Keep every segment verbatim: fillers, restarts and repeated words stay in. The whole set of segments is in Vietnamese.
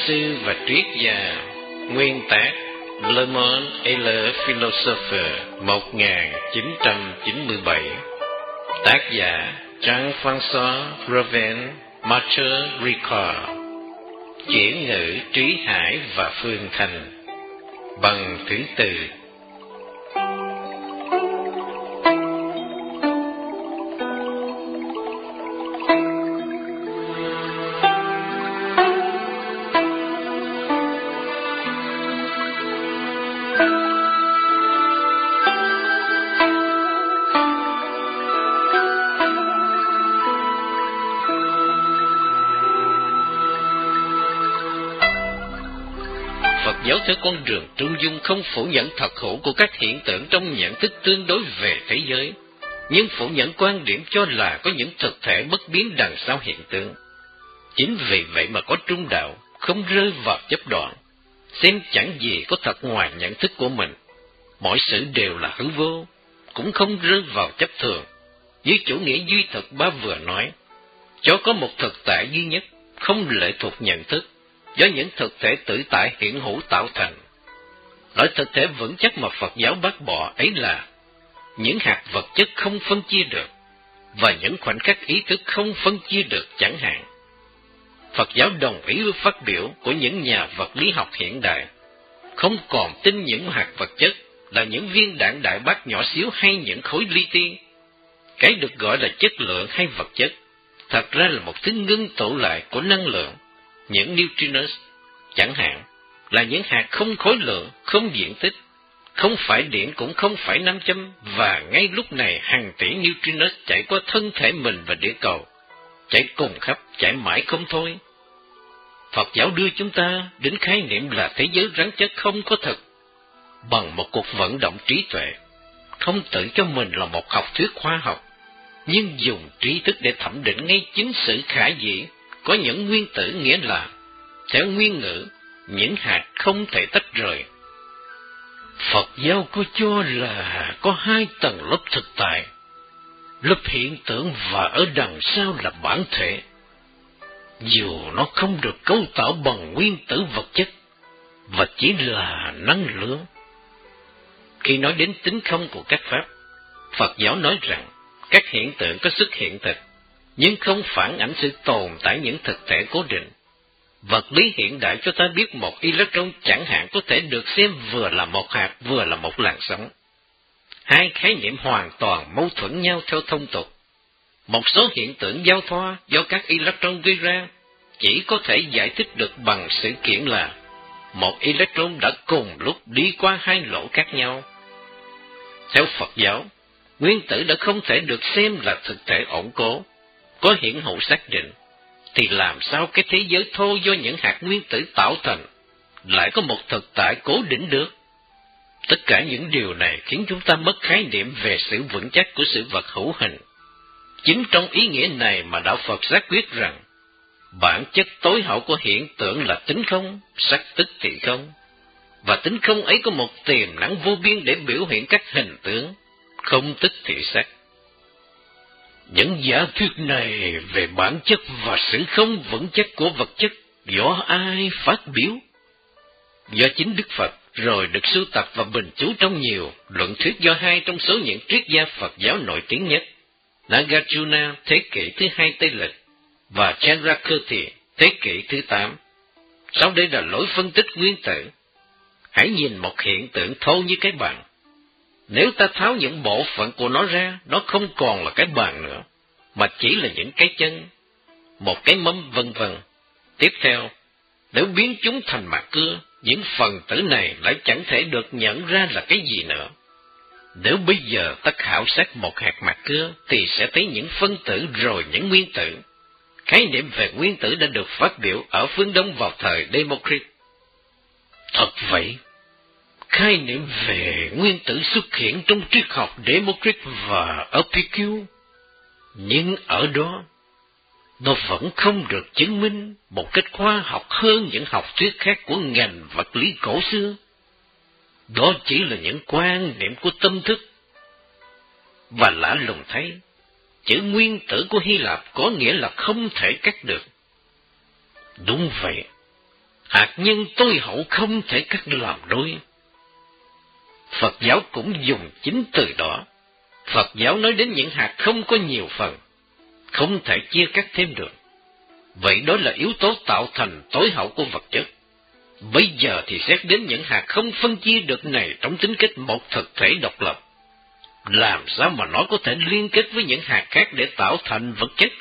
sư và triết gia, nguyên tác Le Monde et le Philosophe một nghìn chín trăm chín mươi bảy, tác giả Jean-François Reven, Martin Ricard, chuyển ngữ Trí Hải và Phương Thanh, bằng thứ tự. Phật giáo theo con đường trung dung không phủ nhận thật hữu của các hiện tượng trong nhận thức tương đối về thế giới, nhưng phủ nhận quan điểm cho là có những thực thể bất biến đằng sau hiện tượng. Chính vì vậy mà có trung đạo, không rơi vào chấp đoạn, xem chẳng gì có thật ngoài nhận thức của mình. Mọi sự đều là hư vô, cũng không rơi vào chấp thường. Như chủ nghĩa duy thực ba vừa nói, cho có một thực tại duy nhất, không lệ thuộc nhận thức, do những thực thể tự tại hiện hữu tạo thành. Loại thực thể vững chắc mà Phật giáo bác bỏ ấy là những hạt vật chất không phân chia được, và những khoảnh khắc ý thức không phân chia được chẳng hạn. Phật giáo đồng ý với phát biểu của những nhà vật lý học hiện đại, không còn tin những hạt vật chất là những viên đạn đại bác nhỏ xíu hay những khối li ti. Cái được gọi là chất lượng hay vật chất, thật ra là một thứ ngưng tụ lại của năng lượng. Những neutrinos, chẳng hạn, là những hạt không khối lượng, không diện tích, không phải điện cũng không phải nam châm, và ngay lúc này hàng tỷ neutrinos chạy qua thân thể mình và địa cầu, chạy cùng khắp, chạy mãi không thôi. Phật giáo đưa chúng ta đến khái niệm là thế giới rắn chất không có thực, bằng một cuộc vận động trí tuệ, không tự cho mình là một học thuyết khoa học, nhưng dùng trí thức để thẩm định ngay chính sự khả dĩ. Có những nguyên tử nghĩa là, theo nguyên ngữ, những hạt không thể tách rời. Phật giáo có cho là có hai tầng lớp thực tại, lớp hiện tượng và ở đằng sau là bản thể. Dù nó không được cấu tạo bằng nguyên tử vật chất, và chỉ là năng lượng. Khi nói đến tính không của các pháp, Phật giáo nói rằng các hiện tượng có xuất hiện thực, nhưng không phản ánh sự tồn tại những thực thể cố định. Vật lý hiện đại cho ta biết một electron chẳng hạn có thể được xem vừa là một hạt vừa là một làn sóng. Hai khái niệm hoàn toàn mâu thuẫn nhau theo thông tục. Một số hiện tượng giao thoa do các electron gây ra chỉ có thể giải thích được bằng sự kiện là một electron đã cùng lúc đi qua hai lỗ khác nhau. Theo Phật giáo, nguyên tử đã không thể được xem là thực thể ổn cố, có hiện hữu xác định, thì làm sao cái thế giới thô do những hạt nguyên tử tạo thành lại có một thực tại cố định được? Tất cả những điều này khiến chúng ta mất khái niệm về sự vững chắc của sự vật hữu hình. Chính trong ý nghĩa này mà đạo Phật xác quyết rằng bản chất tối hậu của hiện tượng là tính không, sắc tức thì không, và tính không ấy có một tiềm năng vô biên để biểu hiện các hình tướng, không tức thì sắc. Những giả thuyết này về bản chất và sự không vững chắc của vật chất do ai phát biểu? Do chính Đức Phật, rồi được sưu tập và bình chú trong nhiều luận thuyết do hai trong số những triết gia Phật giáo nổi tiếng nhất, Nagarjuna thế kỷ thứ hai Tây lịch và Chandrakirti thế kỷ thứ tám. Sau đây là lối phân tích nguyên tử. Hãy nhìn một hiện tượng thô như cái bàn. Nếu ta tháo những bộ phận của nó ra, nó không còn là cái bàn nữa, mà chỉ là những cái chân, một cái mâm vân vân. Tiếp theo, nếu biến chúng thành mạt cưa, những phần tử này lại chẳng thể được nhận ra là cái gì nữa. Nếu bây giờ ta khảo sát một hạt mạt cưa, thì sẽ thấy những phân tử rồi những nguyên tử. Khái niệm về nguyên tử đã được phát biểu ở phương Đông vào thời Democritus. Thật vậy, khái niệm về nguyên tử xuất hiện trong triết học Democritus và Epicure, nhưng ở đó, nó vẫn không được chứng minh một cách khoa học hơn những học thuyết khác của ngành vật lý cổ xưa. Đó chỉ là những quan niệm của tâm thức. Và lạ lùng thấy, chữ nguyên tử của Hy Lạp có nghĩa là không thể cắt được. Đúng vậy, hạt nhân tối hậu không thể cắt làm đôi. Phật giáo cũng dùng chính từ đó. Phật giáo nói đến những hạt không có nhiều phần, không thể chia cắt thêm được. Vậy đó là yếu tố tạo thành tối hậu của vật chất. Bây giờ thì xét đến những hạt không phân chia được này trong tính cách một thực thể độc lập. Làm sao mà nó có thể liên kết với những hạt khác để tạo thành vật chất?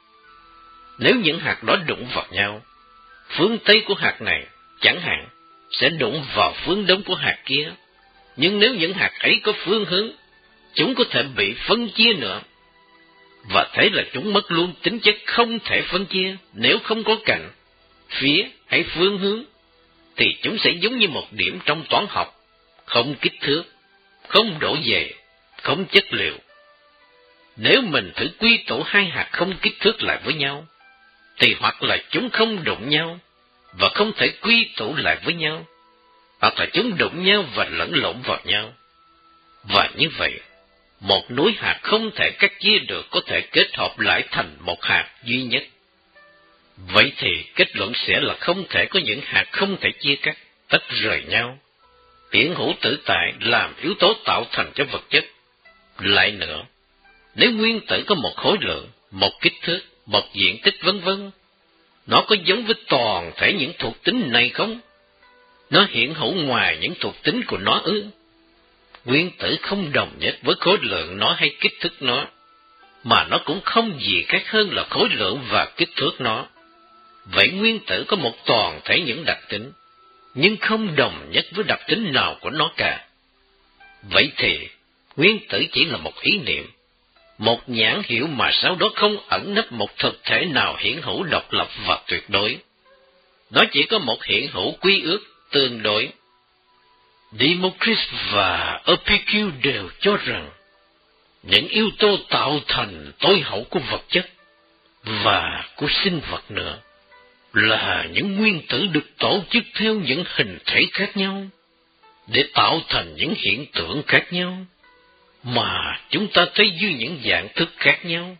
Nếu những hạt đó đụng vào nhau, phương Tây của hạt này, chẳng hạn, sẽ đụng vào phương Đông của hạt kia. Nhưng nếu những hạt ấy có phương hướng, chúng có thể bị phân chia nữa. Và thế là chúng mất luôn tính chất không thể phân chia. Nếu không có cạnh, phía hay phương hướng, thì chúng sẽ giống như một điểm trong toán học, không kích thước, không độ dày, không chất liệu. Nếu mình thử quy tụ hai hạt không kích thước lại với nhau, thì hoặc là chúng không đụng nhau, và không thể quy tụ lại với nhau, hoặc là chúng đụng nhau và lẫn lộn vào nhau. Và như vậy, một núi hạt không thể cắt chia được có thể kết hợp lại thành một hạt duy nhất. Vậy thì kết luận sẽ là không thể có những hạt không thể chia cắt, tách rời nhau. Hiện hữu tự tại làm yếu tố tạo thành cho vật chất. Lại nữa, nếu nguyên tử có một khối lượng, một kích thước, một diện tích vân vân, nó có giống với toàn thể những thuộc tính này không? Nó hiện hữu ngoài những thuộc tính của nó ư? Nguyên tử không đồng nhất với khối lượng nó hay kích thước nó, mà nó cũng không gì khác hơn là khối lượng và kích thước nó. Vậy nguyên tử có một toàn thể những đặc tính, nhưng không đồng nhất với đặc tính nào của nó cả. Vậy thì, nguyên tử chỉ là một ý niệm, một nhãn hiệu mà sau đó không ẩn nấp một thực thể nào hiển hữu độc lập và tuyệt đối. Nó chỉ có một hiện hữu quy ước tương đối. Democritus và Epicure đều cho rằng những yếu tố tạo thành tối hậu của vật chất và của sinh vật nữa là những nguyên tử được tổ chức theo những hình thể khác nhau để tạo thành những hiện tượng khác nhau mà chúng ta thấy dưới những dạng thức khác nhau.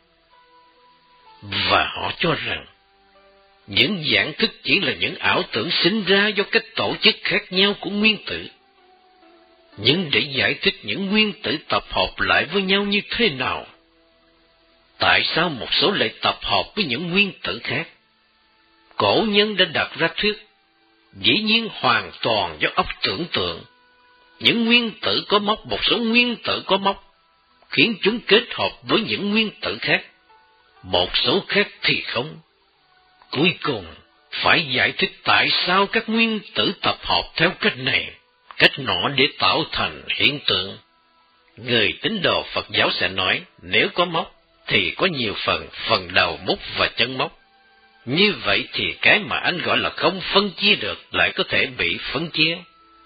Và họ cho rằng những dạng thức chỉ là những ảo tưởng sinh ra do cách tổ chức khác nhau của nguyên tử. Nhưng để giải thích những nguyên tử tập hợp lại với nhau như thế nào, tại sao một số lại tập hợp với những nguyên tử khác, cổ nhân đã đặt ra thuyết, dĩ nhiên hoàn toàn do óc tưởng tượng. Những nguyên tử có móc, một số nguyên tử có móc, khiến chúng kết hợp với những nguyên tử khác, một số khác thì không. Cuối cùng, phải giải thích tại sao các nguyên tử tập hợp theo cách này, cách nọ để tạo thành hiện tượng. Người tín đồ Phật giáo sẽ nói, nếu có móc, thì có nhiều phần, phần đầu móc và chân móc. Như vậy thì cái mà anh gọi là không phân chia được lại có thể bị phân chia.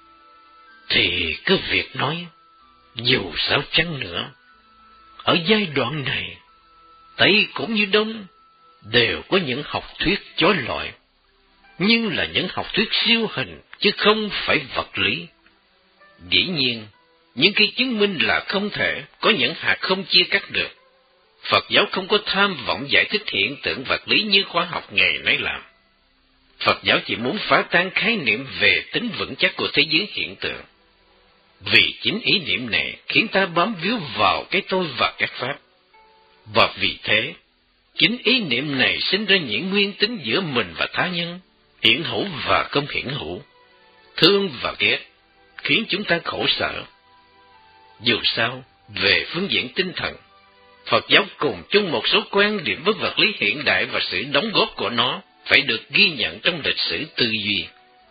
Thì cứ việc nói, dù sao chăng nữa, ở giai đoạn này, Tây cũng như Đông, đều có những học thuyết chối loại, nhưng là những học thuyết siêu hình, chứ không phải vật lý. Dĩ nhiên, những cái chứng minh là không thể có những hạt không chia cắt được. Phật giáo không có tham vọng giải thích hiện tượng vật lý như khoa học ngày nay làm. Phật giáo chỉ muốn phá tan khái niệm về tính vững chắc của thế giới hiện tượng. Vì chính ý niệm này khiến ta bám víu vào cái tôi và các pháp. Và vì thế, chính ý niệm này sinh ra những nguyên tính giữa mình và他nhân, hiển hữu và không hiển hữu, thương và ghét, khiến chúng ta khổ sở. Dù sao, về phương diện tinh thần, Phật giáo cùng chung một số quan điểm với vật lý hiện đại và sự đóng góp của nó phải được ghi nhận trong lịch sử tư duy.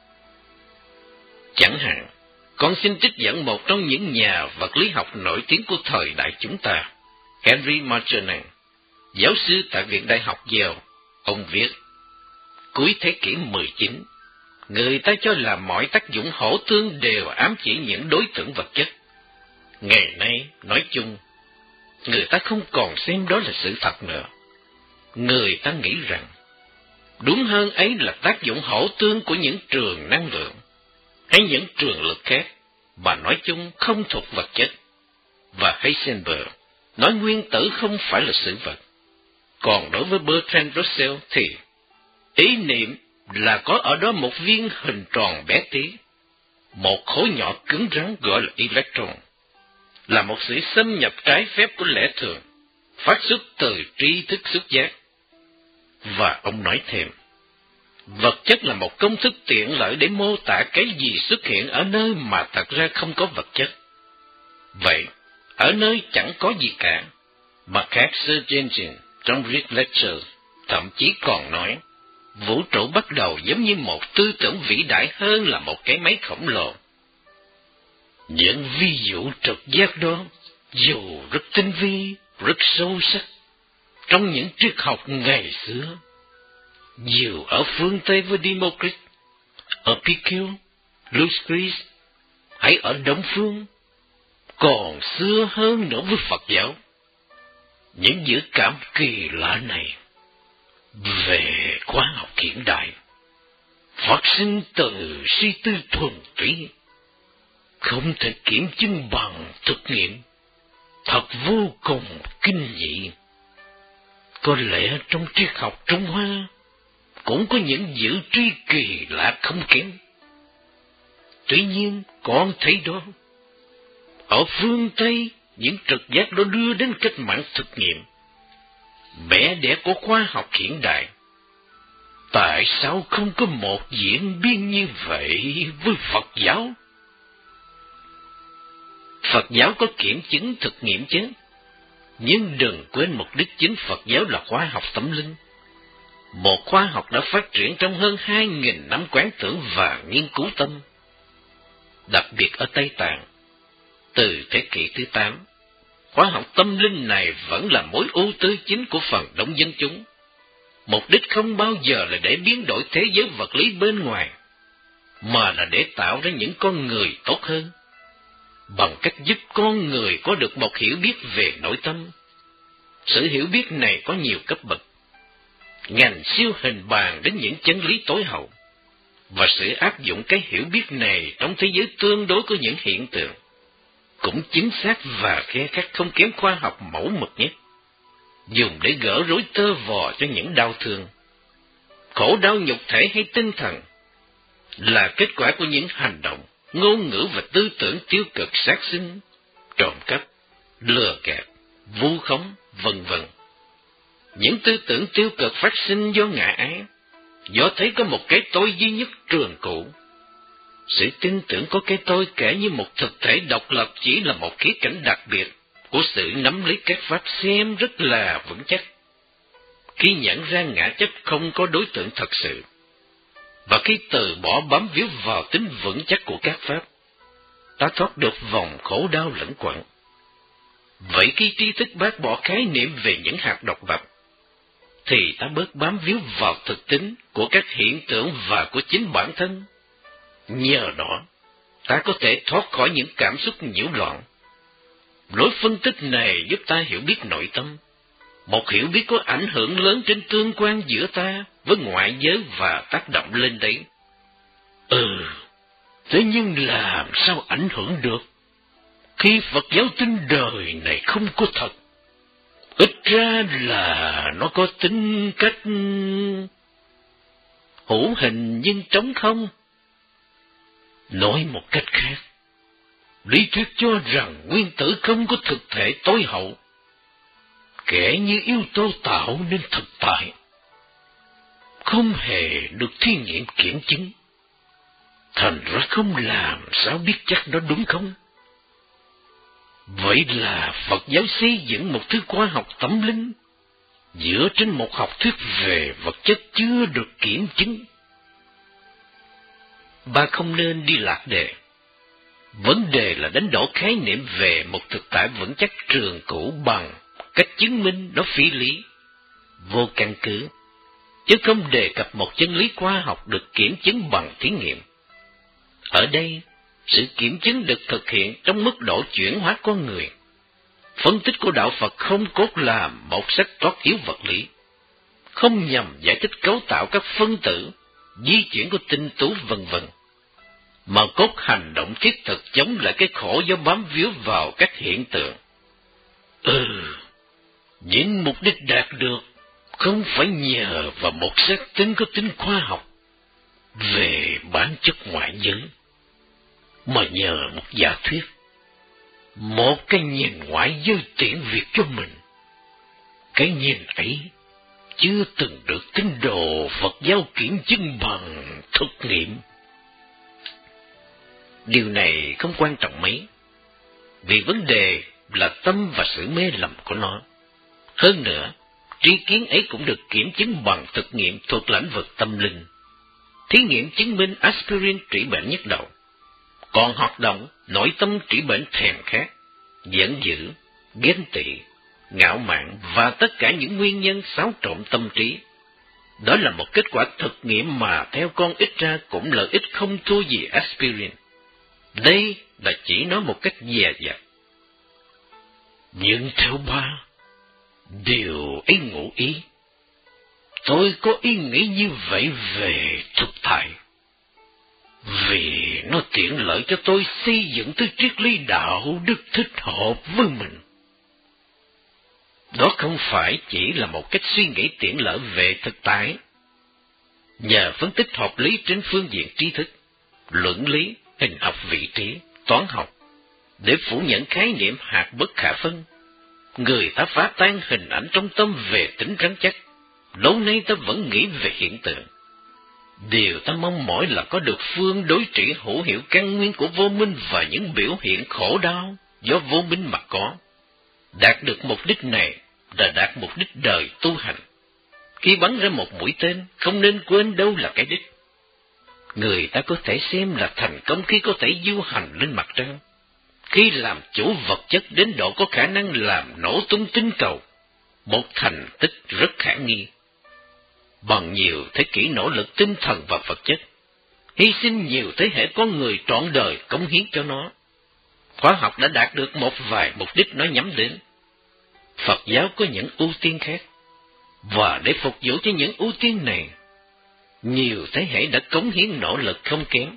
Chẳng hạn, con xin trích dẫn một trong những nhà vật lý học nổi tiếng của thời đại chúng ta, Henry Marchand, giáo sư tại Viện Đại học Yale. Ông viết, cuối thế kỷ mười chín, người ta cho là mọi tác dụng hỗ tương đều ám chỉ những đối tượng vật chất. Ngày nay, nói chung, người ta không còn xem đó là sự thật nữa. Người ta nghĩ rằng, đúng hơn ấy là tác dụng hỗ tương của những trường năng lượng, hay những trường lực khác, mà nói chung không thuộc vật chất. Và Heisenberg nói nguyên tử không phải là sự vật. Còn đối với Bertrand Russell thì ý niệm là có ở đó một viên hình tròn bé tí, một khối nhỏ cứng rắn gọi là electron, là một sự xâm nhập trái phép của lẽ thường, phát xuất từ tri thức xúc giác. Và ông nói thêm, vật chất là một công thức tiện lợi để mô tả cái gì xuất hiện ở nơi mà thật ra không có vật chất. Vậy, ở nơi chẳng có gì cả, mà các Sir Jensen trong Rick Lecture thậm chí còn nói, vũ trụ bắt đầu giống như một tư tưởng vĩ đại hơn là một cái máy khổng lồ. Những ví dụ trực giác đó, dù rất tinh vi, rất sâu sắc, trong những triết học ngày xưa, dù ở phương Tây với Democritus, ở Epicure, Lucrece, hay ở Đông Phương, còn xưa hơn nữa với Phật giáo. Những dự cảm kỳ lạ này về khoa học hiện đại phát sinh từ suy tư thuần túy, không thể kiểm chứng bằng thực nghiệm, thật vô cùng kinh dị. Có lẽ trong triết học Trung Hoa cũng có những dự tri kỳ lạ không kém. Tuy nhiên, con thấy đó, ở phương Tây, những trực giác đó đưa đến cách mạng thực nghiệm, mẹ đẻ của khoa học hiện đại. Tại sao không có một diễn biến như vậy với Phật giáo? Phật giáo có kiểm chứng thực nghiệm chứ, nhưng đừng quên mục đích chính Phật giáo là khoa học tâm linh. Một khoa học đã phát triển trong hơn hai nghìn năm quán tưởng và nghiên cứu tâm. Đặc biệt ở Tây Tạng, từ thế kỷ thứ tám, khoa học tâm linh này vẫn là mối ưu tư chính của phần đông dân chúng. Mục đích không bao giờ là để biến đổi thế giới vật lý bên ngoài, mà là để tạo ra những con người tốt hơn, bằng cách giúp con người có được một hiểu biết về nội tâm. Sự hiểu biết này có nhiều cấp bậc, ngành siêu hình bàn đến những chân lý tối hậu, và sự áp dụng cái hiểu biết này trong thế giới tương đối của những hiện tượng cũng chính xác và khe khắc không kém khoa học mẫu mực nhất, dùng để gỡ rối tơ vò cho những đau thương, khổ đau nhục thể hay tinh thần, là kết quả của những hành động, ngôn ngữ và tư tưởng tiêu cực sát sinh, trộm cắp, lừa gạt, vu khống, vân vân. Những tư tưởng tiêu cực phát sinh do ngã ái, do thấy có một cái tôi duy nhất trường cửu. Sự tin tưởng có cái tôi kể như một thực thể độc lập chỉ là một khía cạnh đặc biệt của sự nắm lấy các pháp xem rất là vững chắc. Khi nhận ra ngã chấp không có đối tượng thật sự, và khi từ bỏ bám víu vào tính vững chắc của các pháp, ta thoát được vòng khổ đau lẫn quẩn. Vậy khi tri thức bác bỏ khái niệm về những hạt độc lập, thì ta bớt bám víu vào thực tính của các hiện tượng và của chính bản thân. Nhờ đó, ta có thể thoát khỏi những cảm xúc nhiễu loạn. Lối phân tích này giúp ta hiểu biết nội tâm, một hiểu biết có ảnh hưởng lớn trên tương quan giữa ta với ngoại giới và tác động lên đấy. Ừ, thế nhưng làm sao ảnh hưởng được, khi Phật giáo tin đời này không có thật? Ít ra là nó có tính cách hữu hình nhưng trống không. Nói một cách khác, lý thuyết cho rằng nguyên tử không có thực thể tối hậu, kể như yếu tố tạo nên thực tại, không hề được thí nghiệm kiểm chứng, thành ra không làm sao biết chắc nó đúng không? Vậy là Phật giáo xây dựng một thứ khoa học tâm linh dựa trên một học thuyết về vật chất chưa được kiểm chứng. Ba không nên đi lạc đề. Vấn đề là đánh đổ khái niệm về một thực tại vững chắc trường cửu bằng cách chứng minh nó phi lý, vô căn cứ, chứ không đề cập một chân lý khoa học được kiểm chứng bằng thí nghiệm. Ở đây, sự kiểm chứng được thực hiện trong mức độ chuyển hóa con người. Phân tích của đạo Phật không cốt làm một sách toán hiếu vật lý, không nhằm giải thích cấu tạo các phân tử, di chuyển của tinh tú vân vân, mà cốt hành động thiết thực chống lại cái khổ do bám víu vào các hiện tượng. Ừ, những mục đích đạt được không phải nhờ vào một xác tính có tính khoa học, về bản chất ngoại giới, mà nhờ một giả thuyết, một cái nhìn ngoại giới tiện việc cho mình. Cái nhìn ấy chưa từng được tín đồ Phật giáo kiểm chứng bằng thực nghiệm. Điều này không quan trọng mấy, vì vấn đề là tâm và sự mê lầm của nó. Hơn nữa, tri kiến ấy cũng được kiểm chứng bằng thực nghiệm thuộc lĩnh vực tâm linh. Thí nghiệm chứng minh aspirin trị bệnh nhức đầu, còn hoạt động nội tâm trị bệnh thèm khát, giận dữ, ghen tị, ngạo mạn và tất cả những nguyên nhân xáo trộn tâm trí. Đó là một kết quả thực nghiệm mà theo con ít ra cũng lợi ích không thua gì aspirin. Đây là chỉ nói một cách dè dặt. Nhưng theo ba, điều ấy ngụ ý. Tôi có ý nghĩ như vậy về thực tại, vì nó tiện lợi cho tôi xây dựng tới triết lý đạo đức thích hợp với mình. Đó không phải chỉ là một cách suy nghĩ tiện lợi về thực tại. Nhờ phân tích hợp lý trên phương diện tri thức, luận lý, hình học vị trí, toán học, để phủ nhận khái niệm hạt bất khả phân, người ta phá tan hình ảnh trong tâm về tính rắn chắc. Lâu nay ta vẫn nghĩ về hiện tượng. Điều ta mong mỏi là có được phương đối trị hữu hiệu căn nguyên của vô minh và những biểu hiện khổ đau do vô minh mà có. Đạt được mục đích này là đạt mục đích đời tu hành. Khi bắn ra một mũi tên, không nên quên đâu là cái đích. Người ta có thể xem là thành công khi có thể du hành lên mặt trăng, khi làm chủ vật chất đến độ có khả năng làm nổ tung tinh cầu, một thành tích rất khả nghi. Bằng nhiều thế kỷ nỗ lực tinh thần và vật chất, hy sinh nhiều thế hệ con người trọn đời cống hiến cho nó, khoa học đã đạt được một vài mục đích nó nhắm đến. Phật giáo có những ưu tiên khác, và để phục vụ cho những ưu tiên này, nhiều thế hệ đã cống hiến nỗ lực không kém.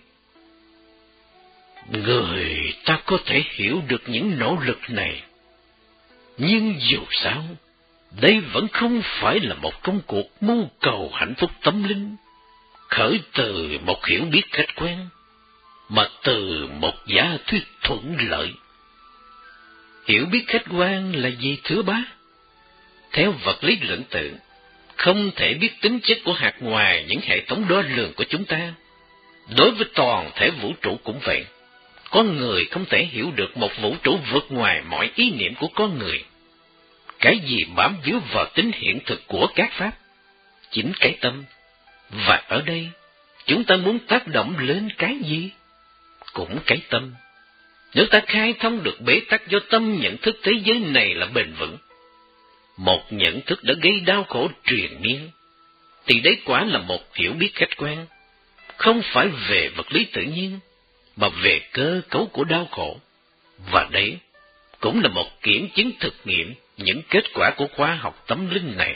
Người ta có thể hiểu được những nỗ lực này, nhưng dù sao, đây vẫn không phải là một công cuộc mưu cầu hạnh phúc tâm linh, khởi từ một hiểu biết khách quan, mà từ một giả thuyết thuận lợi. Hiểu biết khách quan là gì thưa bá? Theo vật lý lượng tử, không thể biết tính chất của hạt ngoài những hệ thống đo lường của chúng ta. Đối với toàn thể vũ trụ cũng vậy. Con người không thể hiểu được một vũ trụ vượt ngoài mọi ý niệm của con người. Cái gì bám víu vào tính hiện thực của các pháp? Chính cái tâm. Và ở đây, chúng ta muốn tác động lên cái gì? Cũng cái tâm. Nếu ta khai thông được bế tắc do tâm nhận thức thế giới này là bền vững, một nhận thức đã gây đau khổ truyền miên, thì đấy quả là một hiểu biết khách quan, không phải về vật lý tự nhiên, mà về cơ cấu của đau khổ. Và đấy cũng là một kiểm chứng thực nghiệm những kết quả của khoa học tâm linh này.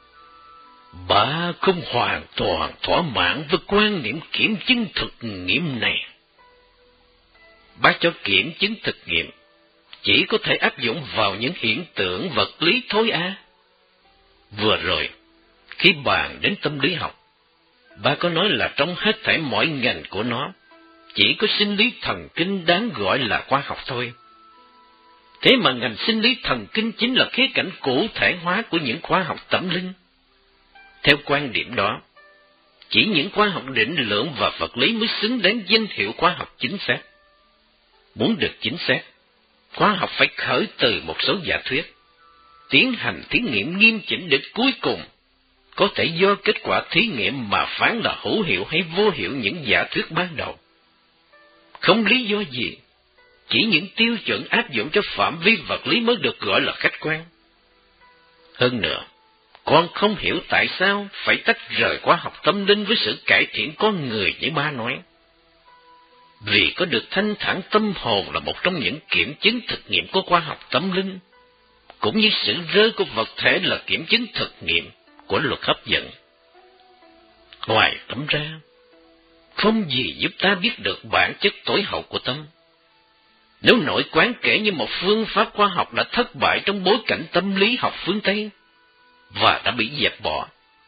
Bà không hoàn toàn thỏa mãn với quan niệm kiểm chứng thực nghiệm này. Bà cho kiểm chứng thực nghiệm chỉ có thể áp dụng vào những hiện tượng vật lý thôi à. Vừa rồi, khi bàn đến tâm lý học, bà có nói là trong hết thảy mọi ngành của nó, chỉ có sinh lý thần kinh đáng gọi là khoa học thôi. Thế mà ngành sinh lý thần kinh chính là khía cạnh cụ thể hóa của những khoa học tâm linh. Theo quan điểm đó, chỉ những khoa học định lượng và vật lý mới xứng đáng danh hiệu khoa học chính xác. Muốn được chính xác, khoa học phải khởi từ một số giả thuyết, tiến hành thí nghiệm nghiêm chỉnh đến cuối cùng, có thể do kết quả thí nghiệm mà phán là hữu hiệu hay vô hiệu những giả thuyết ban đầu. Không lý do gì, chỉ những tiêu chuẩn áp dụng cho phạm vi vật lý mới được gọi là khách quan. Hơn nữa, con không hiểu tại sao phải tách rời khoa học tâm linh với sự cải thiện con người như ba nói. Vì có được thanh thản tâm hồn là một trong những kiểm chứng thực nghiệm của khoa học tâm linh, cũng như sự rơi của vật thể là kiểm chứng thực nghiệm của luật hấp dẫn. Ngoài tấm ra, không gì giúp ta biết được bản chất tối hậu của tâm. Nếu nội quán kể như một phương pháp khoa học đã thất bại trong bối cảnh tâm lý học phương Tây và đã bị dẹp bỏ,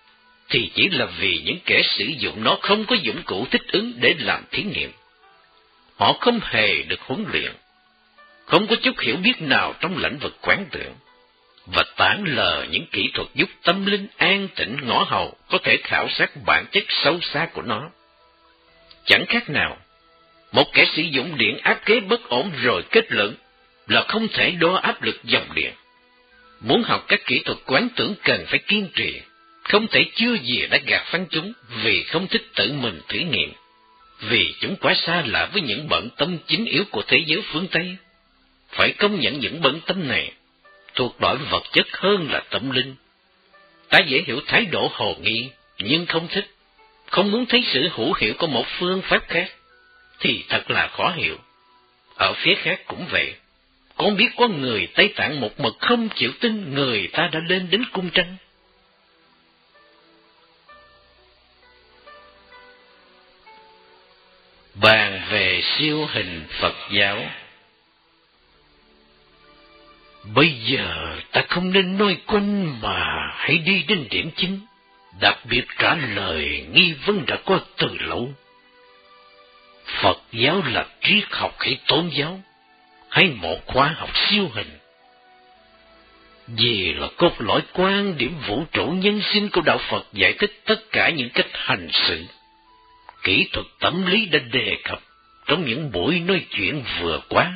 thì chỉ là vì những kẻ sử dụng nó không có dụng cụ thích ứng để làm thí nghiệm. Họ không hề được huấn luyện, không có chút hiểu biết nào trong lĩnh vực quán tưởng, và tản lờ những kỹ thuật giúp tâm linh an tĩnh ngõ hầu có thể khảo sát bản chất sâu xa của nó. Chẳng khác nào một kẻ sử dụng điện áp kế bất ổn rồi kết luận là không thể đo áp lực dòng điện. Muốn học các kỹ thuật quán tưởng cần phải kiên trì, không thể chưa gì đã gạt phán chúng vì không thích tự mình thử nghiệm, vì chúng quá xa lạ với những bận tâm chính yếu của thế giới phương Tây. Phải công nhận những bận tâm này thuộc loại vật chất hơn là tâm linh. Ta dễ hiểu thái độ hồ nghi, nhưng không thích, không muốn thấy sự hữu hiệu của một phương pháp khác, thì thật là khó hiểu. Ở phía khác cũng vậy. Con biết có người Tây Tạng một mực không chịu tin người ta đã lên đến cung trăng. Bàn về siêu hình Phật giáo. Bây giờ ta không nên nói quanh mà hãy đi đến điểm chính, đặc biệt trả lời nghi vấn đã có từ lâu. Phật giáo là triết học hay tôn giáo, hay một khoa học siêu hình? Vì là cốt lõi quan điểm vũ trụ nhân sinh của đạo Phật giải thích tất cả những cách hành xử, kỹ thuật tâm lý đã đề cập trong những buổi nói chuyện vừa qua.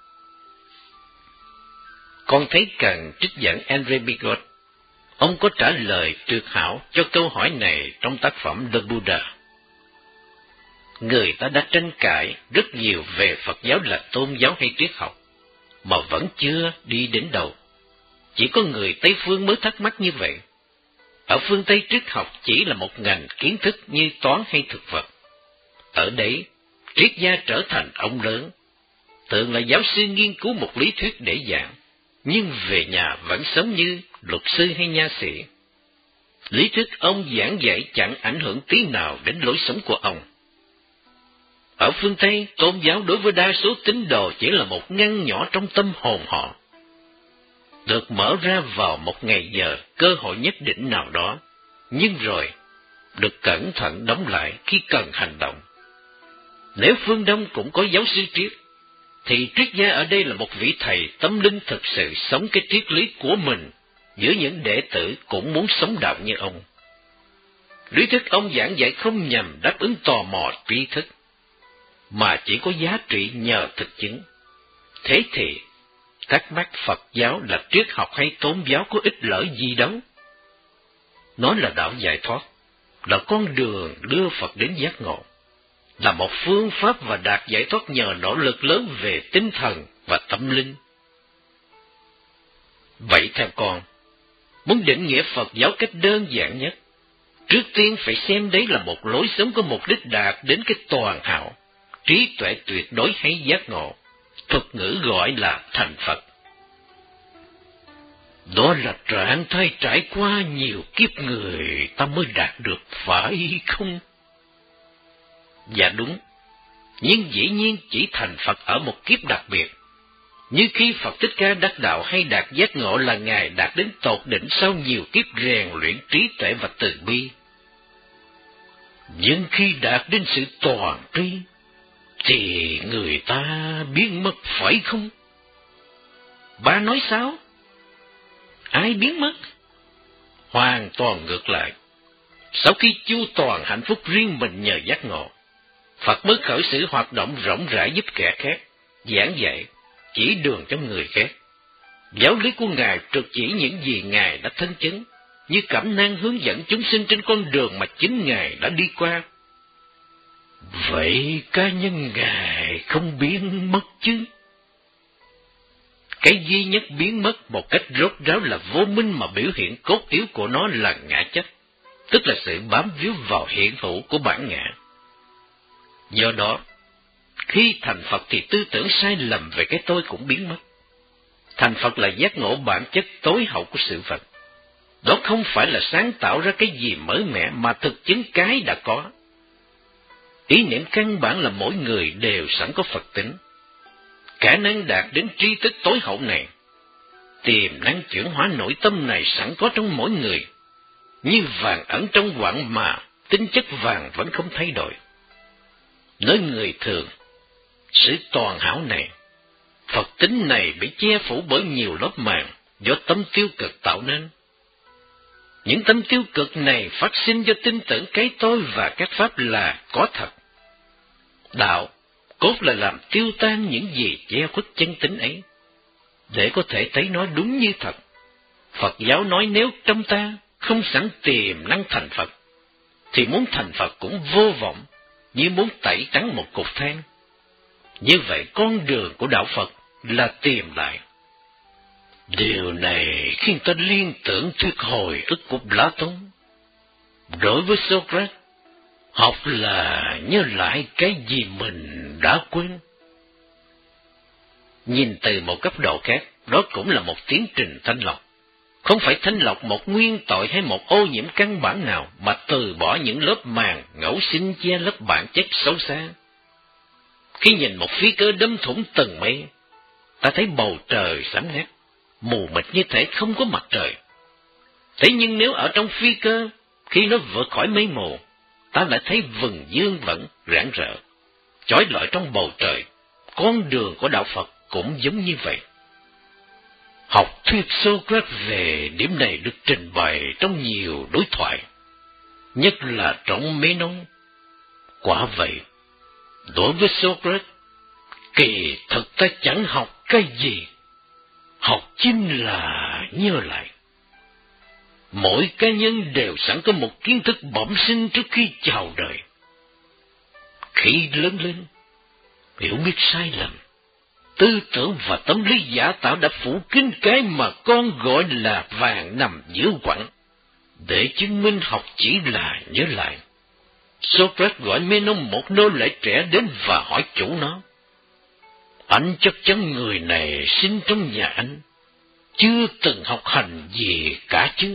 Con thấy cần trích dẫn André Bigot. Ông có trả lời tuyệt hảo cho câu hỏi này trong tác phẩm The Buddha. Người ta đã tranh cãi rất nhiều về Phật giáo là tôn giáo hay triết học, mà vẫn chưa đi đến đâu. Chỉ có người Tây phương mới thắc mắc như vậy. Ở phương Tây, triết học chỉ là một ngành kiến thức như toán hay thực vật. Ở đấy, triết gia trở thành ông lớn, thường là giáo sư nghiên cứu một lý thuyết để giảng, nhưng về nhà vẫn sống như luật sư hay nha sĩ. Lý thuyết ông giảng dạy chẳng ảnh hưởng tí nào đến lối sống của ông. Ở phương Tây, tôn giáo đối với đa số tín đồ chỉ là một ngăn nhỏ trong tâm hồn họ, được mở ra vào một ngày giờ cơ hội nhất định nào đó, nhưng rồi được cẩn thận đóng lại khi cần hành động. Nếu phương Đông cũng có giáo sư triết, thì triết gia ở đây là một vị thầy tâm linh thực sự sống cái triết lý của mình giữa những đệ tử cũng muốn sống đạo như ông. Lý thuyết ông giảng dạy không nhằm đáp ứng tò mò tri thức, mà chỉ có giá trị nhờ thực chứng. Thế thì, thắc mắc Phật giáo là triết học hay tôn giáo có ích lợi gì đâu? Nó là đạo giải thoát, là con đường đưa Phật đến giác ngộ, là một phương pháp và đạt giải thoát nhờ nỗ lực lớn về tinh thần và tâm linh. Vậy theo con, muốn định nghĩa Phật giáo cách đơn giản nhất, trước tiên phải xem đấy là một lối sống có mục đích đạt đến cái toàn hảo, trí tuệ tuyệt đối hay giác ngộ, thuật ngữ gọi là thành Phật. Đó là trạng thái trải qua nhiều kiếp người ta mới đạt được, phải không? Dạ đúng, nhưng dĩ nhiên chỉ thành Phật ở một kiếp đặc biệt. Như khi Phật Thích Ca đắc đạo hay đạt giác ngộ là Ngài đạt đến tột đỉnh sau nhiều kiếp rèn luyện trí tuệ và từ bi. Nhưng khi đạt đến sự toàn tri, thì người ta biến mất, phải không? Ba nói sao? Ai biến mất? Hoàn toàn ngược lại. Sau khi chu toàn hạnh phúc riêng mình nhờ giác ngộ, Phật mới khởi sự hoạt động rộng rãi giúp kẻ khác, giảng dạy, chỉ đường cho người khác. Giáo lý của Ngài trực chỉ những gì Ngài đã thân chứng, như cẩm nang hướng dẫn chúng sinh trên con đường mà chính Ngài đã đi qua. Vậy cá nhân Ngài không biến mất chứ? Cái duy nhất biến mất một cách rốt ráo là vô minh, mà biểu hiện cốt yếu của nó là ngã chấp, tức là sự bám víu vào hiện hữu của bản ngã. Do đó, khi thành Phật thì tư tưởng sai lầm về cái tôi cũng biến mất. Thành Phật là giác ngộ bản chất tối hậu của sự vật. Đó không phải là sáng tạo ra cái gì mới mẻ, mà thực chứng cái đã có. Ý niệm căn bản là mỗi người đều sẵn có Phật tính. Khả năng đạt đến tri thức tối hậu này, tiềm năng chuyển hóa nội tâm này sẵn có trong mỗi người. như vàng ẩn trong quặng mà tính chất vàng vẫn không thay đổi. Nói người thường, sự toàn hảo này, Phật tính này bị che phủ bởi nhiều lớp màng do tâm tiêu cực tạo nên. Những tâm tiêu cực này phát sinh do tin tưởng cái tôi và các pháp là có thật. Đạo cốt là làm tiêu tan những gì che khuất chân tính ấy, để có thể thấy nó đúng như thật. Phật giáo nói nếu trong ta không sẵn tiềm năng thành Phật, thì muốn thành Phật cũng vô vọng, như muốn tẩy trắng một cục than. Như vậy con đường của đạo Phật là tìm lại. Điều này khiến ta liên tưởng thuyết hồi ức của Platon. Đối với Socrates, học là nhớ lại cái gì mình đã quên. Nhìn từ một cấp độ khác, đó cũng là một tiến trình thanh lọc. Không phải thanh lọc một nguyên tội hay một ô nhiễm căn bản nào, mà từ bỏ những lớp màng ngẫu sinh che lớp bản chất xấu xa. Khi nhìn một phi cơ đâm thủng tầng mây, ta thấy bầu trời xám ngắt, mù mịt như thể không có mặt trời. Thế nhưng nếu ở trong phi cơ, khi nó vượt khỏi mây mù, ta lại thấy vầng dương vẫn rạng rỡ, chói lọi trong bầu trời. Con đường của đạo Phật cũng giống như vậy. Học thuyết Socrates về điểm này được trình bày trong nhiều đối thoại, nhất là trong Menon. Quả vậy, đối với Socrates, kỳ thực ta chẳng học cái gì, học chính là nhớ lại. Mỗi cá nhân đều sẵn có một kiến thức bẩm sinh trước khi chào đời. Khi lớn lên, hiểu biết sai lầm, tư tưởng và tâm lý giả tạo đã phủ kín cái mà con gọi là vàng nằm giữa quặng. Để chứng minh học chỉ là nhớ lại, Socrates gọi Menon một nô lệ trẻ đến và hỏi chủ nó: anh chắc chắn người này sinh trong nhà anh, chưa từng học hành gì cả chứ?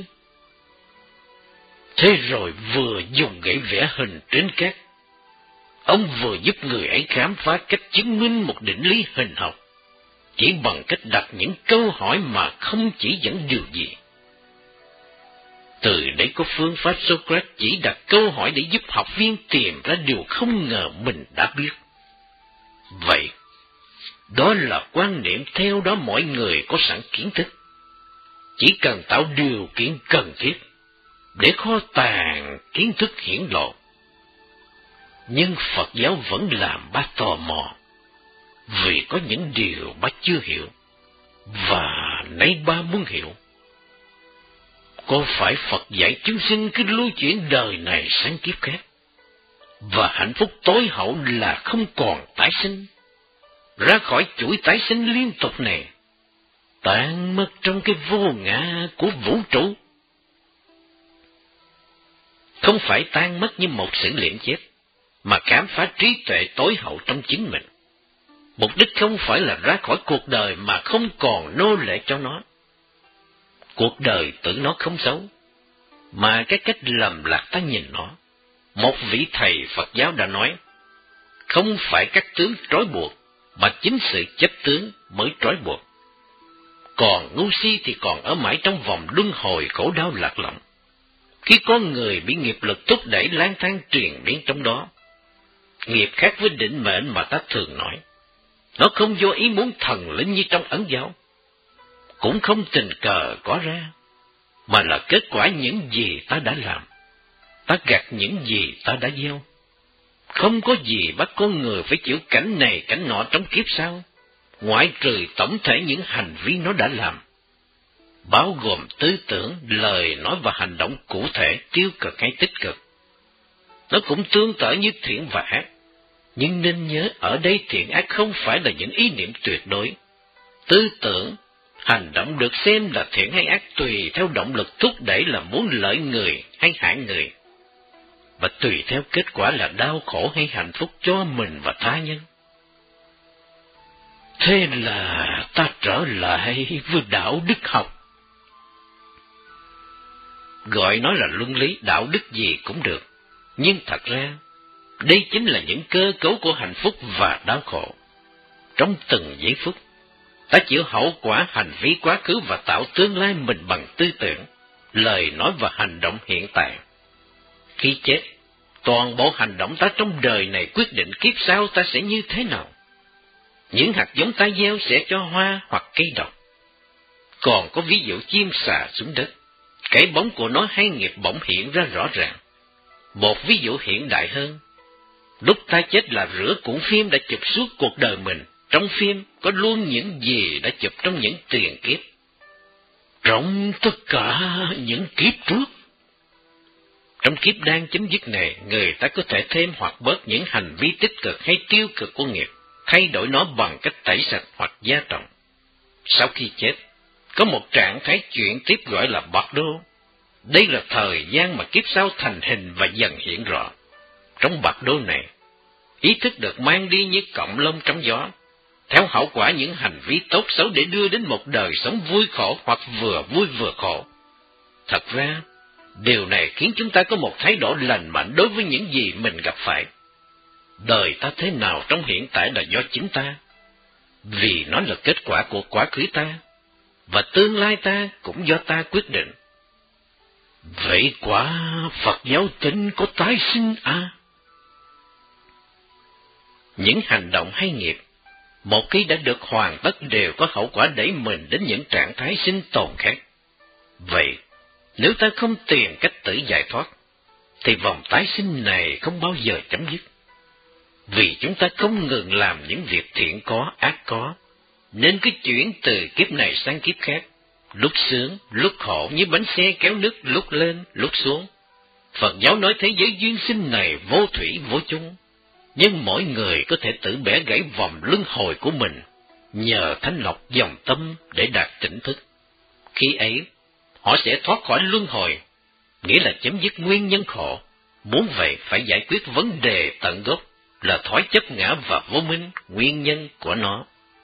Thế rồi vừa dùng gậy vẽ hình trên cát, ông vừa giúp người ấy khám phá cách chứng minh một định lý hình học, chỉ bằng cách đặt những câu hỏi mà không chỉ dẫn điều gì. Từ đấy có phương pháp Socrates chỉ đặt câu hỏi để giúp học viên tìm ra điều không ngờ mình đã biết. Vậy, đó là quan niệm theo đó mọi người có sẵn kiến thức, chỉ cần tạo điều kiện cần thiết để kho tàng kiến thức hiển lộ. Nhưng Phật giáo vẫn làm ba tò mò, vì có những điều ba chưa hiểu, và nay ba muốn hiểu. Có phải Phật dạy chúng sinh cứ lưu chuyển đời này sang kiếp khác, và hạnh phúc tối hậu là không còn tái sinh, ra khỏi chuỗi tái sinh liên tục này, tan mất trong cái vô ngã của vũ trụ? Không phải tan mất như một sự liệm chết, mà khám phá trí tuệ tối hậu trong chính mình. Mục đích không phải là ra khỏi cuộc đời mà không còn nô lệ cho nó. Cuộc đời tưởng nó không xấu, mà cái cách lầm lạc ta nhìn nó. Một vị thầy Phật giáo đã nói, không phải các tướng trói buộc, mà chính sự chấp tướng mới trói buộc. Còn ngu si thì còn ở mãi trong vòng luân hồi khổ đau lạc lõng. Khi con người bị nghiệp lực thúc đẩy lang thang triền miên trong đó, nghiệp khác với định mệnh mà ta thường nói. Nó không do ý muốn thần linh như trong Ấn giáo, cũng không tình cờ có ra, mà là kết quả những gì ta đã làm. Ta gặt những gì ta đã gieo. Không có gì bắt con người phải chịu cảnh này cảnh nọ trong kiếp sau, ngoại trừ tổng thể những hành vi nó đã làm, bao gồm tư tưởng, lời nói và hành động cụ thể, tiêu cực hay tích cực. Nó cũng tương tự như thiện và ác, nhưng nên nhớ ở đây thiện ác không phải là những ý niệm tuyệt đối. Tư tưởng, hành động được xem là thiện hay ác tùy theo động lực thúc đẩy là muốn lợi người hay hại người, và tùy theo kết quả là đau khổ hay hạnh phúc cho mình và tha nhân. Thế là ta trở lại với đạo đức học. Gọi nó là luân lý, đạo đức gì cũng được, nhưng thật ra, đây chính là những cơ cấu của hạnh phúc và đau khổ. Trong từng giây phút, ta chịu hậu quả hành vi quá khứ và tạo tương lai mình bằng tư tưởng, lời nói và hành động hiện tại. Khi chết, toàn bộ hành động ta trong đời này quyết định kiếp sau ta sẽ như thế nào. Những hạt giống ta gieo sẽ cho hoa hoặc cây độc. Còn có ví dụ chim sà xuống đất, cái bóng của nó hay nghiệp bỗng hiện ra rõ ràng. Một ví dụ hiện đại hơn, lúc ta chết là rửa cuộn phim đã chụp suốt cuộc đời mình, trong phim có luôn những gì đã chụp trong những tiền kiếp. Trong tất cả những kiếp trước. Trong kiếp đang chấm dứt này, người ta có thể thêm hoặc bớt những hành vi tích cực hay tiêu cực của nghiệp, thay đổi nó bằng cách tẩy sạch hoặc gia trọng. Sau khi chết, có một trạng thái chuyển tiếp gọi là bạc đô. Đây là thời gian mà kiếp sau thành hình và dần hiện rõ. Trong bạc đô này, ý thức được mang đi như cọng lông trong gió, theo hậu quả những hành vi tốt xấu để đưa đến một đời sống vui khổ hoặc vừa vui vừa khổ. Thật ra, điều này khiến chúng ta có một thái độ lành mạnh đối với những gì mình gặp phải. Đời ta thế nào trong hiện tại là do chính ta, vì nó là kết quả của quá khứ ta, và tương lai ta cũng do ta quyết định. Vậy quả Phật giáo tin có tái sinh à? Những hành động hay nghiệp, một khi đã được hoàn tất đều có hậu quả đẩy mình đến những trạng thái sinh tồn khác. Vậy, nếu ta không tìm cách tự giải thoát, thì vòng tái sinh này không bao giờ chấm dứt. Vì chúng ta không ngừng làm những việc thiện có, ác có, nên cứ chuyển từ kiếp này sang kiếp khác, lúc sướng, lúc khổ như bánh xe kéo nước lúc lên, lúc xuống. Phật giáo nói thế giới duyên sinh này vô thủy vô chung, nhưng mỗi người có thể tự bẻ gãy vòng luân hồi của mình, nhờ thanh lọc dòng tâm để đạt tỉnh thức. Khi ấy, họ sẽ thoát khỏi luân hồi, nghĩa là chấm dứt nguyên nhân khổ. Muốn vậy phải giải quyết vấn đề tận gốc, là thói chấp ngã và vô minh, nguyên nhân của nó.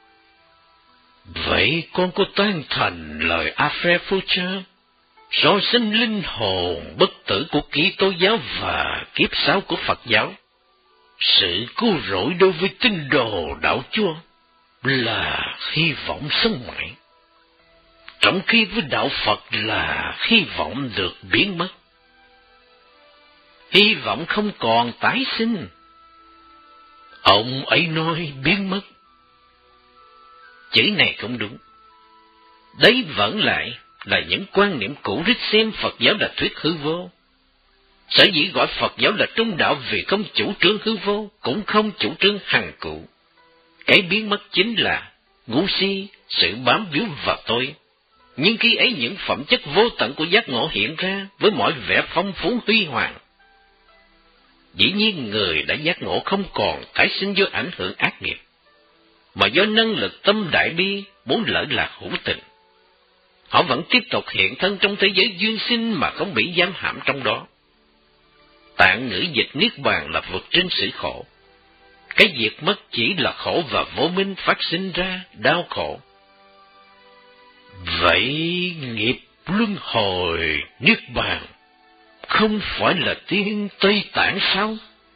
Vậy con có tán thành lời Aphra-Fucha, so sánh linh hồn bất tử của Kitô giáo và kiếp sau của Phật giáo? Sự cứu rỗi đối với tín đồ đạo Chúa là hy vọng sống mãi, trong khi với đạo Phật là hy vọng được biến mất. Hy vọng không còn tái sinh. Ông ấy nói biến mất. Chữ này không đúng. Đấy vẫn lại là những quan niệm cũ rích xem Phật giáo là thuyết hư vô. Sở dĩ gọi Phật giáo là trung đạo vì không chủ trương hư vô, cũng không chủ trương hằng cụ. Cái biến mất chính là ngu si, sự bám víu vào tôi. Nhưng khi ấy những phẩm chất vô tận của giác ngộ hiện ra với mọi vẻ phong phú huy hoàng. Dĩ nhiên người đã giác ngộ không còn tái sinh do ảnh hưởng ác nghiệp, mà do năng lực tâm đại bi muốn lợi lạc hữu tình. Họ vẫn tiếp tục hiện thân trong thế giới duyên sinh mà không bị giam hãm trong đó. Tạng ngữ dịch niết bàn là vượt trên sự khổ. Cái diệt mất chỉ là khổ và vô minh phát sinh ra đau khổ. Vậy nghiệp luân hồi niết bàn không phải là tiếng Tây Tạng sao?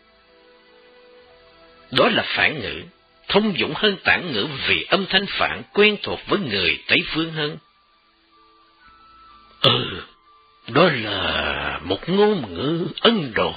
Đó là phản ngữ, thông dụng hơn tạng ngữ vì âm thanh phản quen thuộc với người Tây phương hơn. Ừ, đó là một ngôn ngữ Ấn Độ.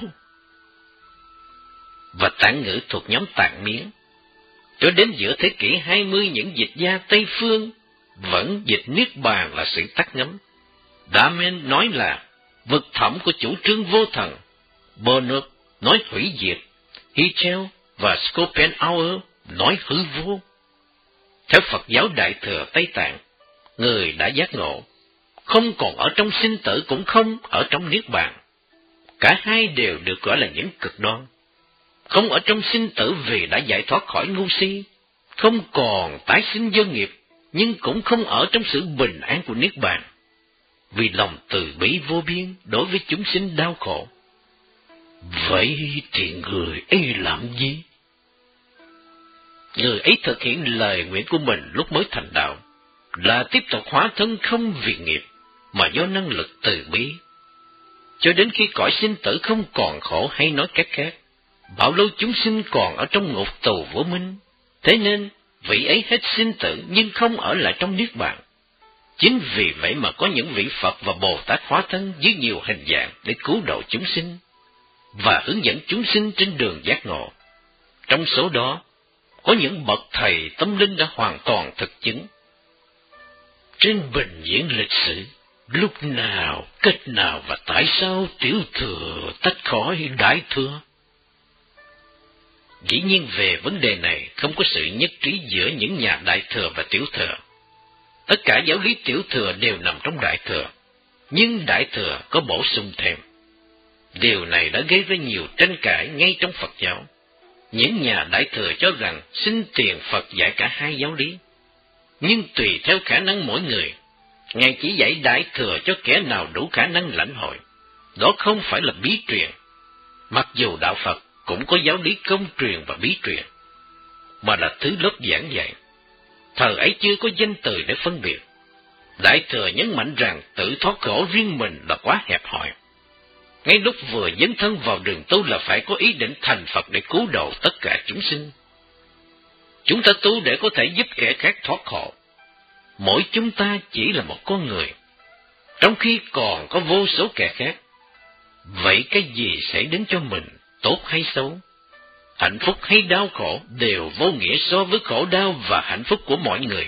Và tạng ngữ thuộc nhóm Tạng Miến. Cho đến giữa thế kỷ hai mươi, những dịch gia Tây phương vẫn dịch niết bàn là sự tắt ngấm. Damen nói là vực thẳm của chủ trương vô thần. Bernard nói hủy diệt. Hichel và Schopenhauer nói hư vô. Theo Phật giáo Đại Thừa Tây Tạng, người đã giác ngộ, không còn ở trong sinh tử cũng không ở trong niết bàn. Cả hai đều được gọi là những cực đoan. Không ở trong sinh tử vì đã giải thoát khỏi ngu si, không còn tái sinh do nghiệp, nhưng cũng không ở trong sự bình an của niết bàn, vì lòng từ bi vô biên đối với chúng sinh đau khổ. Vậy thì người ấy làm gì? Người ấy thực hiện lời nguyện của mình lúc mới thành đạo, là tiếp tục hóa thân không vì nghiệp, mà do năng lực từ bi, cho đến khi cõi sinh tử không còn khổ. Hay nói cách khác, bao lâu chúng sinh còn ở trong ngục tù vô minh, thế nên vị ấy hết sinh tử nhưng không ở lại trong niết bàn. Chính vì vậy mà có những vị Phật và Bồ Tát hóa thân dưới nhiều hình dạng để cứu độ chúng sinh và hướng dẫn chúng sinh trên đường giác ngộ. Trong số đó, có những bậc thầy tâm linh đã hoàn toàn thực chứng. Trên bình diễn lịch sử, lúc nào, cách nào và tại sao Tiểu Thừa tách khỏi Đại Thừa? Dĩ nhiên về vấn đề này không có sự nhất trí giữa những nhà Đại Thừa và Tiểu Thừa. Tất cả giáo lý Tiểu Thừa đều nằm trong Đại Thừa, nhưng Đại Thừa có bổ sung thêm. Điều này đã gây ra nhiều tranh cãi ngay trong Phật giáo. Những nhà Đại Thừa cho rằng xin tiền Phật dạy cả hai giáo lý, nhưng tùy theo khả năng mỗi người, Ngài chỉ dạy Đại Thừa cho kẻ nào đủ khả năng lãnh hội. Đó không phải là bí truyền, mặc dù đạo Phật cũng có giáo lý công truyền và bí truyền, mà là thứ lớp giảng dạy. Thời ấy chưa có danh từ để phân biệt. Đại Thừa nhấn mạnh rằng tự thoát khổ riêng mình là quá hẹp hòi. Ngay lúc vừa dấn thân vào đường tu là phải có ý định thành Phật để cứu độ tất cả chúng sinh. Chúng ta tu để có thể giúp kẻ khác thoát khổ. Mỗi chúng ta chỉ là một con người, trong khi còn có vô số kẻ khác. Vậy cái gì xảy đến cho mình, tốt hay xấu, hạnh phúc hay đau khổ, đều vô nghĩa so với khổ đau và hạnh phúc của mọi người.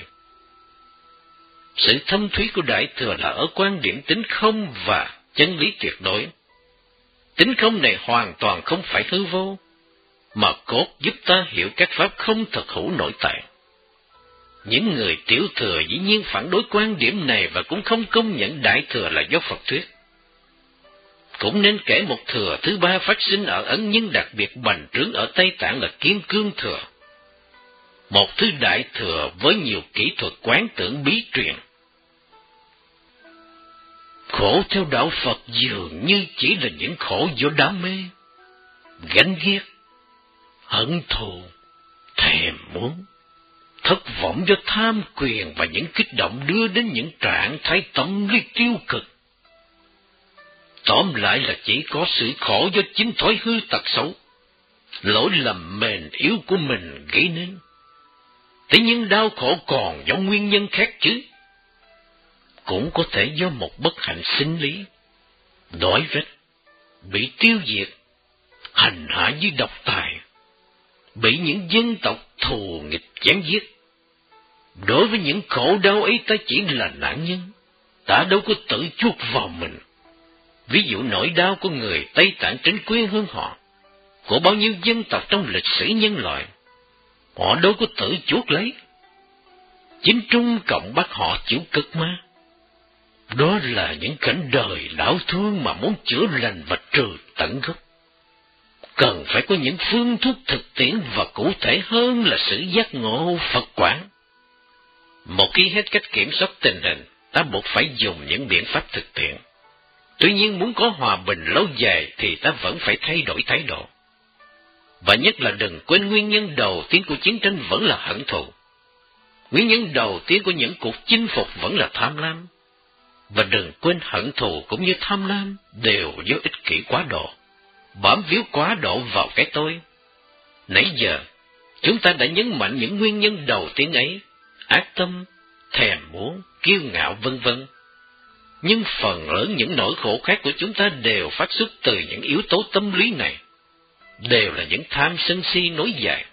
Sự thâm thúy của Đại Thừa là ở quan điểm tính không và chân lý tuyệt đối. Tính không này hoàn toàn không phải hư vô, mà cốt giúp ta hiểu các pháp không thực hữu nội tại. Những người Tiểu Thừa dĩ nhiên phản đối quan điểm này và cũng không công nhận Đại Thừa là do Phật thuyết. Cũng nên kể một thừa thứ ba phát sinh ở ấn nhưng đặc biệt bành trướng ở Tây Tạng là Kim Cương Thừa. Một thứ Đại Thừa với nhiều kỹ thuật quán tưởng bí truyền. Khổ theo đạo Phật dường như chỉ là những khổ do đam mê, ganh ghét, hận thù, thèm muốn, thất vọng do tham quyền và những kích động đưa đến những trạng thái tâm lý tiêu cực. Tóm lại là chỉ có sự khổ do chính thói hư tật xấu, lỗi lầm mềm yếu của mình gây nên. Thế nhưng đau khổ còn do nguyên nhân khác chứ. Cũng có thể do một bất hạnh sinh lý, đói rách, bị tiêu diệt, hành hạ như độc tài, bị những dân tộc thù nghịch chém giết. Đối với những khổ đau ấy ta chỉ là nạn nhân, ta đâu có tự chuốc vào mình. Ví dụ nỗi đau của người Tây Tạng trên quê hương họ, của bao nhiêu dân tộc trong lịch sử nhân loại, họ đâu có tự chuốc lấy. Chính Trung Cộng bắt họ chịu cực mà. Đó là những cảnh đời đau thương mà muốn chữa lành và trừ tận gốc. Cần phải có những phương thuốc thực tiễn và cụ thể hơn là sự giác ngộ Phật quán. Một khi hết cách kiểm soát tình hình, ta buộc phải dùng những biện pháp thực tiễn. Tuy nhiên muốn có hòa bình lâu dài thì ta vẫn phải thay đổi thái độ. Và nhất là đừng quên nguyên nhân đầu tiên của chiến tranh vẫn là hận thù. Nguyên nhân đầu tiên của những cuộc chinh phục vẫn là tham lam. Và đừng quên hận thù cũng như tham lam đều do ích kỷ quá độ, bám víu quá độ vào cái tôi. Nãy giờ, chúng ta đã nhấn mạnh những nguyên nhân đầu tiên ấy, ác tâm, thèm muốn, kiêu ngạo vân vân. Nhưng phần lớn những nỗi khổ khác của chúng ta đều phát xuất từ những yếu tố tâm lý này, đều là những tham sân si nối dài.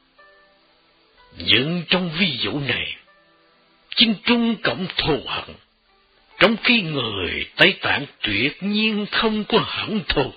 Nhưng trong ví dụ này, chính Trung Cộng thù hận, trong khi người Tây Tạng tuyệt nhiên không có hận thù.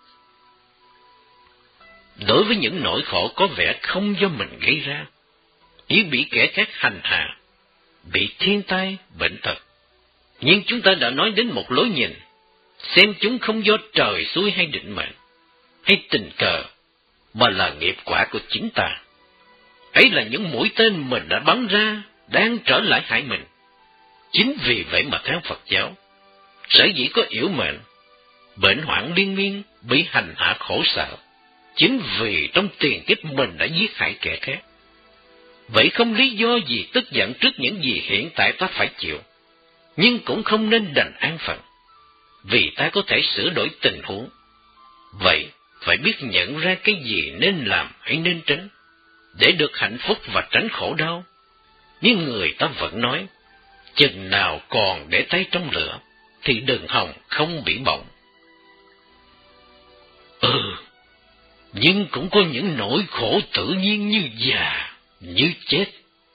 Đối với những nỗi khổ có vẻ không do mình gây ra, như bị kẻ khác hành hạ, bị thiên tai, bệnh tật, nhưng chúng ta đã nói đến một lối nhìn, xem chúng không do trời xui hay định mệnh, hay tình cờ, mà là nghiệp quả của chính ta. Ấy là những mũi tên mình đã bắn ra, đang trở lại hại mình. Chính vì vậy mà theo Phật giáo, sở dĩ có yểu mệnh, bệnh hoạn liên miên, bị hành hạ khổ sở, chính vì trong tiền kiếp mình đã giết hại kẻ khác. Vậy không lý do gì tức giận trước những gì hiện tại ta phải chịu, nhưng cũng không nên đành an phận, vì ta có thể sửa đổi tình huống. Vậy, phải biết nhận ra cái gì nên làm hay nên tránh, để được hạnh phúc và tránh khổ đau. Nhưng người ta vẫn nói, Chừng nào còn để tay trong lửa, thì đừng hòng không bị bỏng. Ừ, nhưng cũng có những nỗi khổ tự nhiên như già, như chết.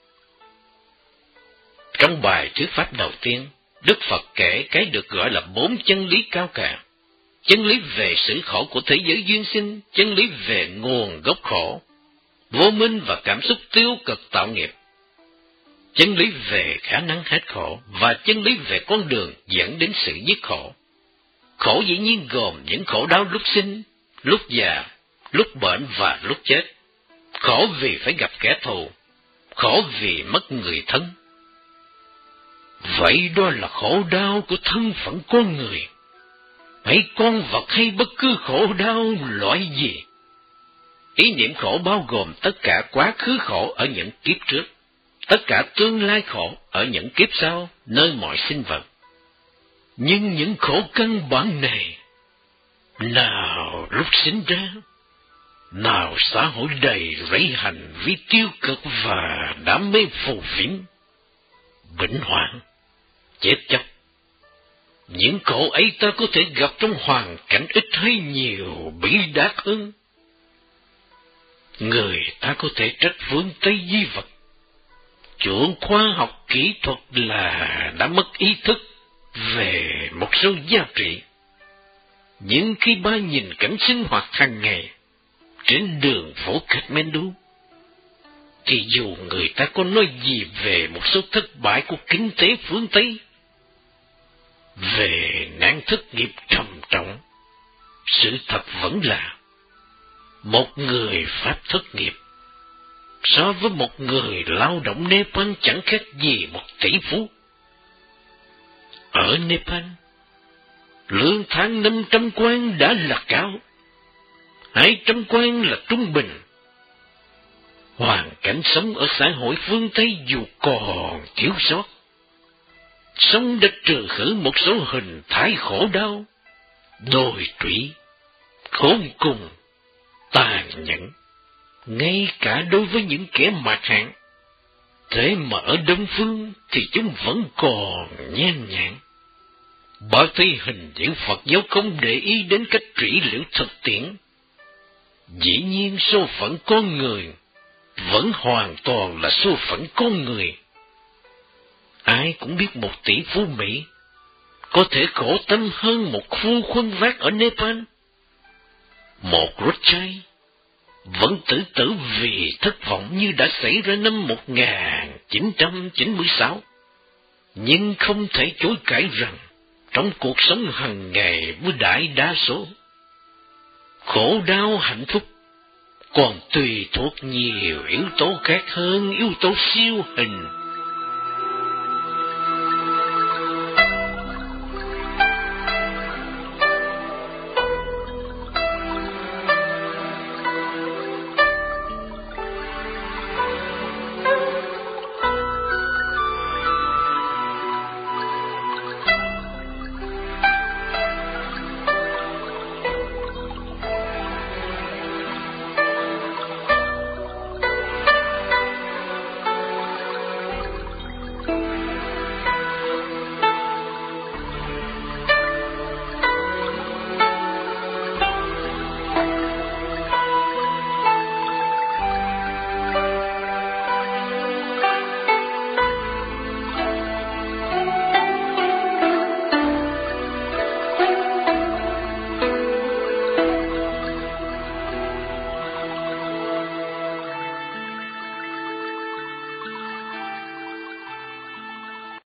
Trong bài thuyết pháp đầu tiên, Đức Phật kể cái được gọi là bốn chân lý cao cả. Chân lý về sự khổ của thế giới duyên sinh, chân lý về nguồn gốc khổ, vô minh và cảm xúc tiêu cực tạo nghiệp, chân lý về khả năng hết khổ, và chân lý về con đường dẫn đến sự dứt khổ. Khổ dĩ nhiên gồm những khổ đau lúc sinh, lúc già, lúc bệnh và lúc chết. Khổ vì phải gặp kẻ thù, khổ vì mất người thân. Vậy đó là khổ đau của thân phận con người, hay con vật, hay bất cứ khổ đau loại gì. Ý niệm khổ bao gồm tất cả quá khứ khổ ở những kiếp trước, tất cả tương lai khổ ở những kiếp sau, nơi mọi sinh vật. Nhưng những khổ căn bản này, nào lúc sinh ra, nào xã hội đầy rẫy hành vi tiêu cực và đam mê phù phiếm, bệnh hoạn, chết chóc, những khổ ấy ta có thể gặp trong hoàn cảnh ít hay nhiều bỉ đát hơn. Người ta có thể trách phương Tây di vật, chuộng khoa học kỹ thuật là đã mất ý thức về một số giá trị. Nhưng khi ba nhìn cảnh sinh hoạt hàng ngày trên đường phố Kathmandu, thì dù người ta có nói gì về một số thất bại của kinh tế phương Tây, về nạn thất nghiệp trầm trọng, sự thật vẫn là một người Pháp thất nghiệp so với một người lao động Nepal chẳng khác gì một tỷ phú. Ở Nepal, lương tháng năm trăm quan đã là cao, hai trăm quan là trung bình. Hoàn cảnh sống ở xã hội phương Tây dù còn thiếu sót, sống đã trừ khử một số hình thái khổ đau, đồi trụy, khốn cùng, tàn nhẫn, ngay cả đối với những kẻ mạt hạn. Thế mà ở Đông Phương thì chúng vẫn còn nhan nhản. Bảo thấy hình diễn Phật giáo không để ý đến cách trị liệu thực tiễn. Dĩ nhiên số phận con người vẫn hoàn toàn là số phận con người. Ai cũng biết một tỷ phú Mỹ có thể khổ tâm hơn một phu khuân vác ở Nepal. Một Rothschild vẫn tự tử vì thất vọng như đã xảy ra năm một nghìn chín trăm chín mươi sáu. Nhưng không thể chối cãi rằng trong cuộc sống hàng ngày với đại đa số, khổ đau hạnh phúc còn tùy thuộc nhiều yếu tố khác hơn yếu tố siêu hình